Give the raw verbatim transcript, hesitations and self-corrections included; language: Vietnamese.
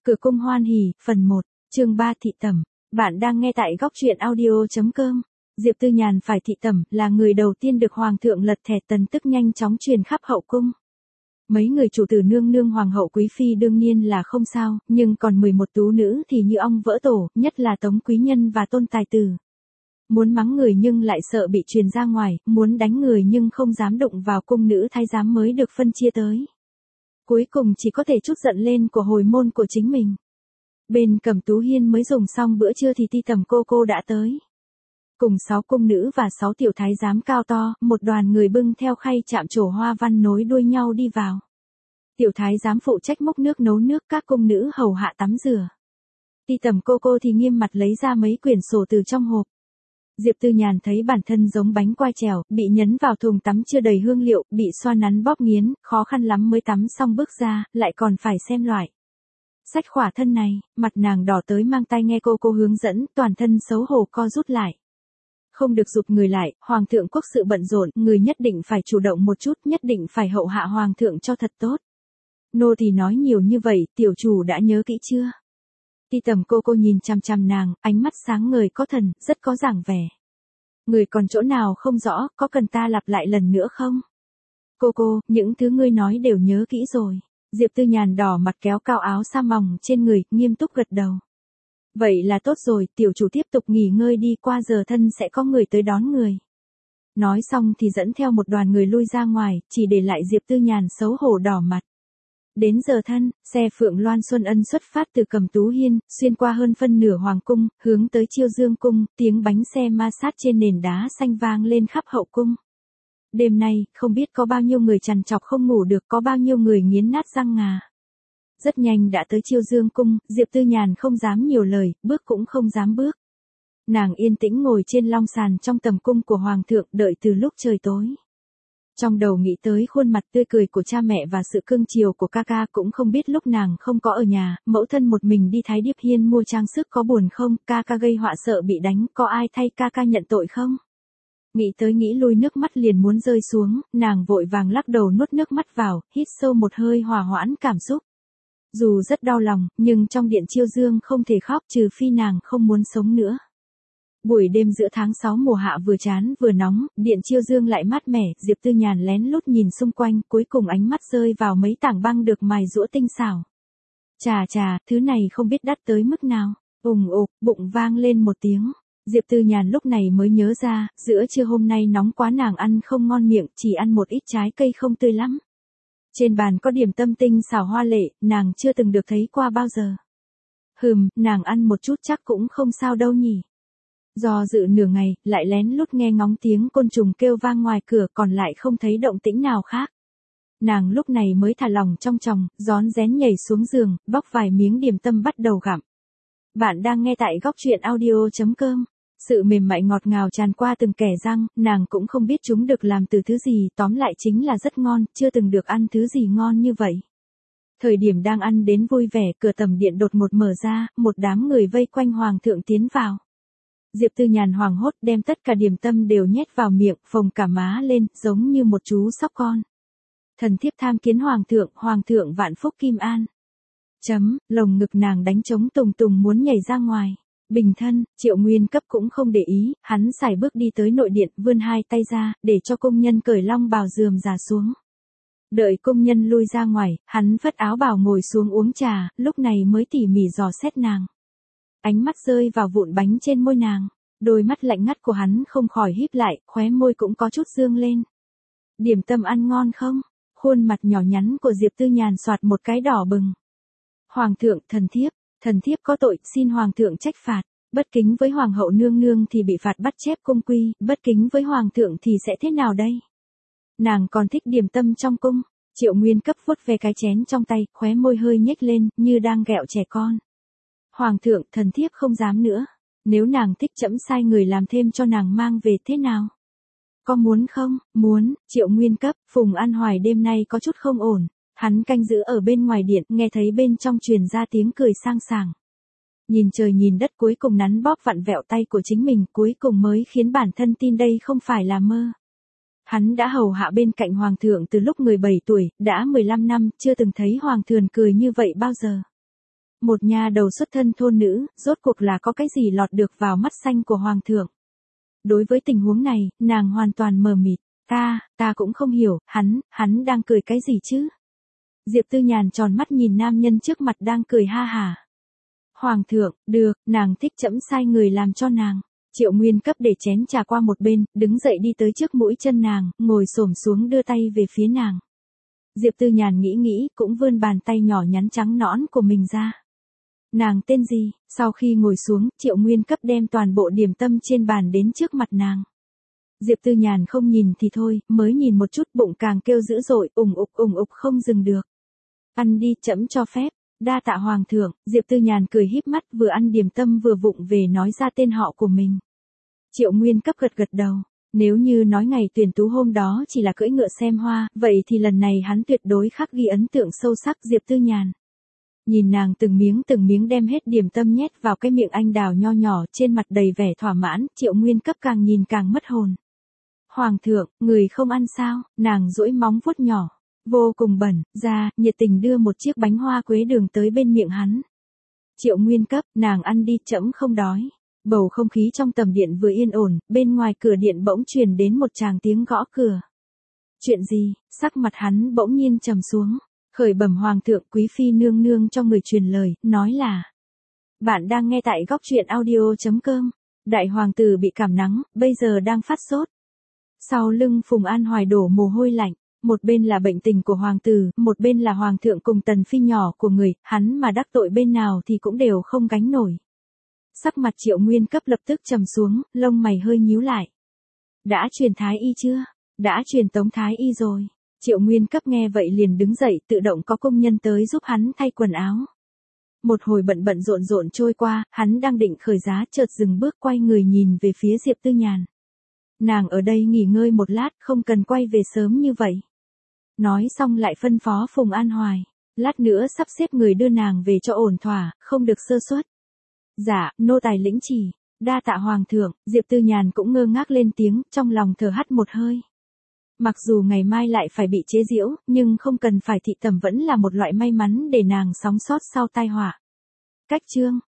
Cửa cung hoan hỉ, phần một, chương ba thị tẩm. Bạn đang nghe tại góc truyện audio.com. Diệp Tư Nhàn phải thị tẩm, là người đầu tiên được hoàng thượng lật thẻ tần tức nhanh chóng truyền khắp hậu cung. Mấy người chủ tử nương nương hoàng hậu quý phi đương nhiên là không sao, nhưng còn mười một tú nữ thì như ong vỡ tổ, nhất là Tống Quý Nhân và Tôn Tài Tử. Muốn mắng người nhưng lại sợ bị truyền ra ngoài, muốn đánh người nhưng không dám đụng vào cung nữ thái giám mới được phân chia tới. Cuối cùng chỉ có thể chút giận lên của hồi môn của chính mình. Bên Cẩm Tú Hiên mới dùng xong bữa trưa thì Ti Tầm cô cô đã tới. Cùng sáu cung nữ và sáu tiểu thái giám cao to, một đoàn người bưng theo khay chạm trổ hoa văn nối đuôi nhau đi vào. Tiểu thái giám phụ trách múc nước nấu nước, các cung nữ hầu hạ tắm rửa. Ti Tầm cô cô thì nghiêm mặt lấy ra mấy quyển sổ từ trong hộp. Diệp Tư Nhàn thấy bản thân giống bánh quai trèo, bị nhấn vào thùng tắm chưa đầy hương liệu, bị xoa nắn bóp nghiến, khó khăn lắm mới tắm xong bước ra, lại còn phải xem loại sách khỏa thân này, mặt nàng đỏ tới mang tay nghe cô cô hướng dẫn, toàn thân xấu hổ co rút lại. Không được rụt người lại, hoàng thượng quốc sự bận rộn, người nhất định phải chủ động một chút, nhất định phải hậu hạ hoàng thượng cho thật tốt. Nô thì nói nhiều như vậy, tiểu chủ đã nhớ kỹ chưa? Ti Tầm cô cô nhìn chằm chằm nàng, ánh mắt sáng ngời có thần, rất có dáng vẻ. Người còn chỗ nào không rõ, có cần ta lặp lại lần nữa không? Cô cô, những thứ ngươi nói đều nhớ kỹ rồi. Diệp Tư Nhàn đỏ mặt kéo cao áo sa mỏng trên người, nghiêm túc gật đầu. Vậy là tốt rồi, tiểu chủ tiếp tục nghỉ ngơi đi, qua giờ thân sẽ có người tới đón người. Nói xong thì dẫn theo một đoàn người lui ra ngoài, chỉ để lại Diệp Tư Nhàn xấu hổ đỏ mặt. Đến giờ thân, xe Phượng Loan Xuân Ân xuất phát từ Cẩm Tú Hiên, xuyên qua hơn phân nửa hoàng cung, hướng tới Chiêu Dương cung, tiếng bánh xe ma sát trên nền đá xanh vang lên khắp hậu cung. Đêm nay, không biết có bao nhiêu người trằn trọc không ngủ được, có bao nhiêu người nghiến nát răng ngà. Rất nhanh đã tới Chiêu Dương cung, Diệp Tư Nhàn không dám nhiều lời, bước cũng không dám bước. Nàng yên tĩnh ngồi trên long sàn trong tầm cung của hoàng thượng, đợi từ lúc trời tối. Trong đầu nghĩ tới khuôn mặt tươi cười của cha mẹ và sự cưng chiều của ca ca, cũng không biết lúc nàng không có ở nhà, mẫu thân một mình đi Thái Điệp Hiên mua trang sức có buồn không, ca ca gây họa sợ bị đánh, có ai thay ca ca nhận tội không? Nghĩ tới nghĩ lui nước mắt liền muốn rơi xuống, nàng vội vàng lắc đầu nuốt nước mắt vào, hít sâu một hơi hòa hoãn cảm xúc. Dù rất đau lòng, nhưng trong điện Chiêu Dương không thể khóc trừ phi nàng không muốn sống nữa. Buổi đêm giữa tháng sáu mùa hạ vừa chán vừa nóng, điện Chiêu Dương lại mát mẻ, Diệp Tư Nhàn lén lút nhìn xung quanh, cuối cùng ánh mắt rơi vào mấy tảng băng được mài giũa tinh xảo. Chà chà, thứ này không biết đắt tới mức nào. Ùng ục, bụng vang lên một tiếng. Diệp Tư Nhàn lúc này mới nhớ ra, giữa trưa hôm nay nóng quá nàng ăn không ngon miệng, chỉ ăn một ít trái cây không tươi lắm. Trên bàn có điểm tâm tinh xảo hoa lệ, nàng chưa từng được thấy qua bao giờ. Hừm, nàng ăn một chút chắc cũng không sao đâu nhỉ. Do dự nửa ngày, lại lén lút nghe ngóng tiếng côn trùng kêu vang ngoài cửa, còn lại không thấy động tĩnh nào khác. Nàng lúc này mới thả lòng trong chòng, rón rén nhảy xuống giường, bóc vài miếng điểm tâm bắt đầu gặm. Bạn đang nghe tại góc truyện audio.com. Sự mềm mại ngọt ngào tràn qua từng kẻ răng, nàng cũng không biết chúng được làm từ thứ gì, tóm lại chính là rất ngon, chưa từng được ăn thứ gì ngon như vậy. Thời điểm đang ăn đến vui vẻ, cửa tầm điện đột ngột mở ra, một đám người vây quanh hoàng thượng tiến vào. Diệp Tư Nhàn hoảng hốt đem tất cả điểm tâm đều nhét vào miệng, phồng cả má lên, giống như một chú sóc con. Thần thiếp tham kiến hoàng thượng, hoàng thượng vạn phúc kim an. Chấm, lồng ngực nàng đánh trống tùng tùng muốn nhảy ra ngoài. Bình thân, Triệu Nguyên Cấp cũng không để ý, hắn sải bước đi tới nội điện, vươn hai tay ra, để cho công nhân cởi long bào rườm rà xuống. Đợi công nhân lui ra ngoài, hắn phất áo bào ngồi xuống uống trà, lúc này mới tỉ mỉ dò xét nàng. Ánh mắt rơi vào vụn bánh trên môi nàng, đôi mắt lạnh ngắt của hắn không khỏi híp lại, khóe môi cũng có chút dương lên. Điểm tâm ăn ngon không? Khuôn mặt nhỏ nhắn của Diệp Tư Nhàn xoạt một cái đỏ bừng. Hoàng thượng, thần thiếp, thần thiếp có tội, xin hoàng thượng trách phạt. Bất kính với hoàng hậu nương nương thì bị phạt bắt chép cung quy, bất kính với hoàng thượng thì sẽ thế nào đây? Nàng còn thích điểm tâm trong cung. Triệu Nguyên Cấp vuốt về cái chén trong tay, khóe môi hơi nhếch lên, như đang ghẹo trẻ con. Hoàng thượng, thần thiếp không dám nữa. Nếu nàng thích trẫm sai người làm thêm cho nàng mang về thế nào? Có muốn không? Muốn. Triệu Nguyên Cấp, Phùng An Hoài đêm nay có chút không ổn. Hắn canh giữ ở bên ngoài điện, nghe thấy bên trong truyền ra tiếng cười sang sảng. Nhìn trời nhìn đất, cuối cùng nắn bóp vặn vẹo tay của chính mình, cuối cùng mới khiến bản thân tin đây không phải là mơ. Hắn đã hầu hạ bên cạnh hoàng thượng từ lúc mười bảy tuổi, đã mười lăm năm, chưa từng thấy hoàng thượng cười như vậy bao giờ. Một nha đầu xuất thân thôn nữ, rốt cuộc là có cái gì lọt được vào mắt xanh của hoàng thượng. Đối với tình huống này, nàng hoàn toàn mờ mịt. Ta, ta cũng không hiểu, hắn, hắn đang cười cái gì chứ? Diệp Tư Nhàn tròn mắt nhìn nam nhân trước mặt đang cười ha hả. Hoàng thượng, được, nàng thích trẫm sai người làm cho nàng. Triệu Nguyên cấp để chén trà qua một bên, đứng dậy đi tới trước mũi chân nàng, ngồi xổm xuống đưa tay về phía nàng. Diệp Tư Nhàn nghĩ nghĩ, cũng vươn bàn tay nhỏ nhắn trắng nõn của mình ra. Nàng tên gì? Sau khi ngồi xuống, Triệu Nguyên cấp đem toàn bộ điểm tâm trên bàn đến trước mặt nàng. Diệp Tư Nhàn không nhìn thì thôi, mới nhìn một chút bụng càng kêu dữ dội, ủng ục ủng ục không dừng được. Ăn đi, trẫm cho phép. Đa tạ hoàng thượng. Diệp Tư Nhàn cười híp mắt, vừa ăn điểm tâm vừa vụng về nói ra tên họ của mình. Triệu Nguyên cấp gật gật đầu. Nếu như nói ngày tuyển tú hôm đó chỉ là cưỡi ngựa xem hoa, vậy thì lần này hắn tuyệt đối khắc ghi ấn tượng sâu sắc Diệp Tư Nhàn. Nhìn nàng từng miếng từng miếng đem hết điểm tâm nhét vào cái miệng anh đào nho nhỏ, trên mặt đầy vẻ thỏa mãn, Triệu Nguyên cấp càng nhìn càng mất hồn. Hoàng thượng, người không ăn sao? Nàng duỗi móng vuốt nhỏ, vô cùng bẩn, ra, nhiệt tình đưa một chiếc bánh hoa quế đường tới bên miệng hắn. Triệu Nguyên cấp, nàng ăn đi, trẫm không đói. Bầu không khí trong tầm điện vừa yên ổn, bên ngoài cửa điện bỗng truyền đến một tràng tiếng gõ cửa. Chuyện gì? Sắc mặt hắn bỗng nhiên trầm xuống. Khởi bẩm hoàng thượng, quý phi nương nương cho người truyền lời, nói là. Bạn đang nghe tại góc truyện audio.com. Đại hoàng tử bị cảm nắng, bây giờ đang phát sốt. Sau lưng Phùng An Hoài đổ mồ hôi lạnh. Một bên là bệnh tình của hoàng tử, một bên là hoàng thượng cùng tần phi nhỏ của người, hắn mà đắc tội bên nào thì cũng đều không gánh nổi. Sắc mặt Triệu Nguyên cấp lập tức trầm xuống, lông mày hơi nhíu lại. Đã truyền thái y chưa? Đã truyền tống thái y rồi. Triệu Nguyên cấp nghe vậy liền đứng dậy, tự động có công nhân tới giúp hắn thay quần áo. Một hồi bận bận rộn rộn trôi qua, hắn đang định khởi giá chợt dừng bước quay người nhìn về phía Diệp Tư Nhàn. Nàng ở đây nghỉ ngơi một lát, không cần quay về sớm như vậy. Nói xong lại phân phó Phùng An Hoài. Lát nữa sắp xếp người đưa nàng về cho ổn thỏa, không được sơ suất. Dạ, nô tài lĩnh chỉ. Đa tạ hoàng thượng. Diệp Tư Nhàn cũng ngơ ngác lên tiếng, trong lòng thở hắt một hơi. Mặc dù ngày mai lại phải bị chế giễu, nhưng không cần phải thị tẩm vẫn là một loại may mắn để nàng sống sót sau tai họa. Cách chương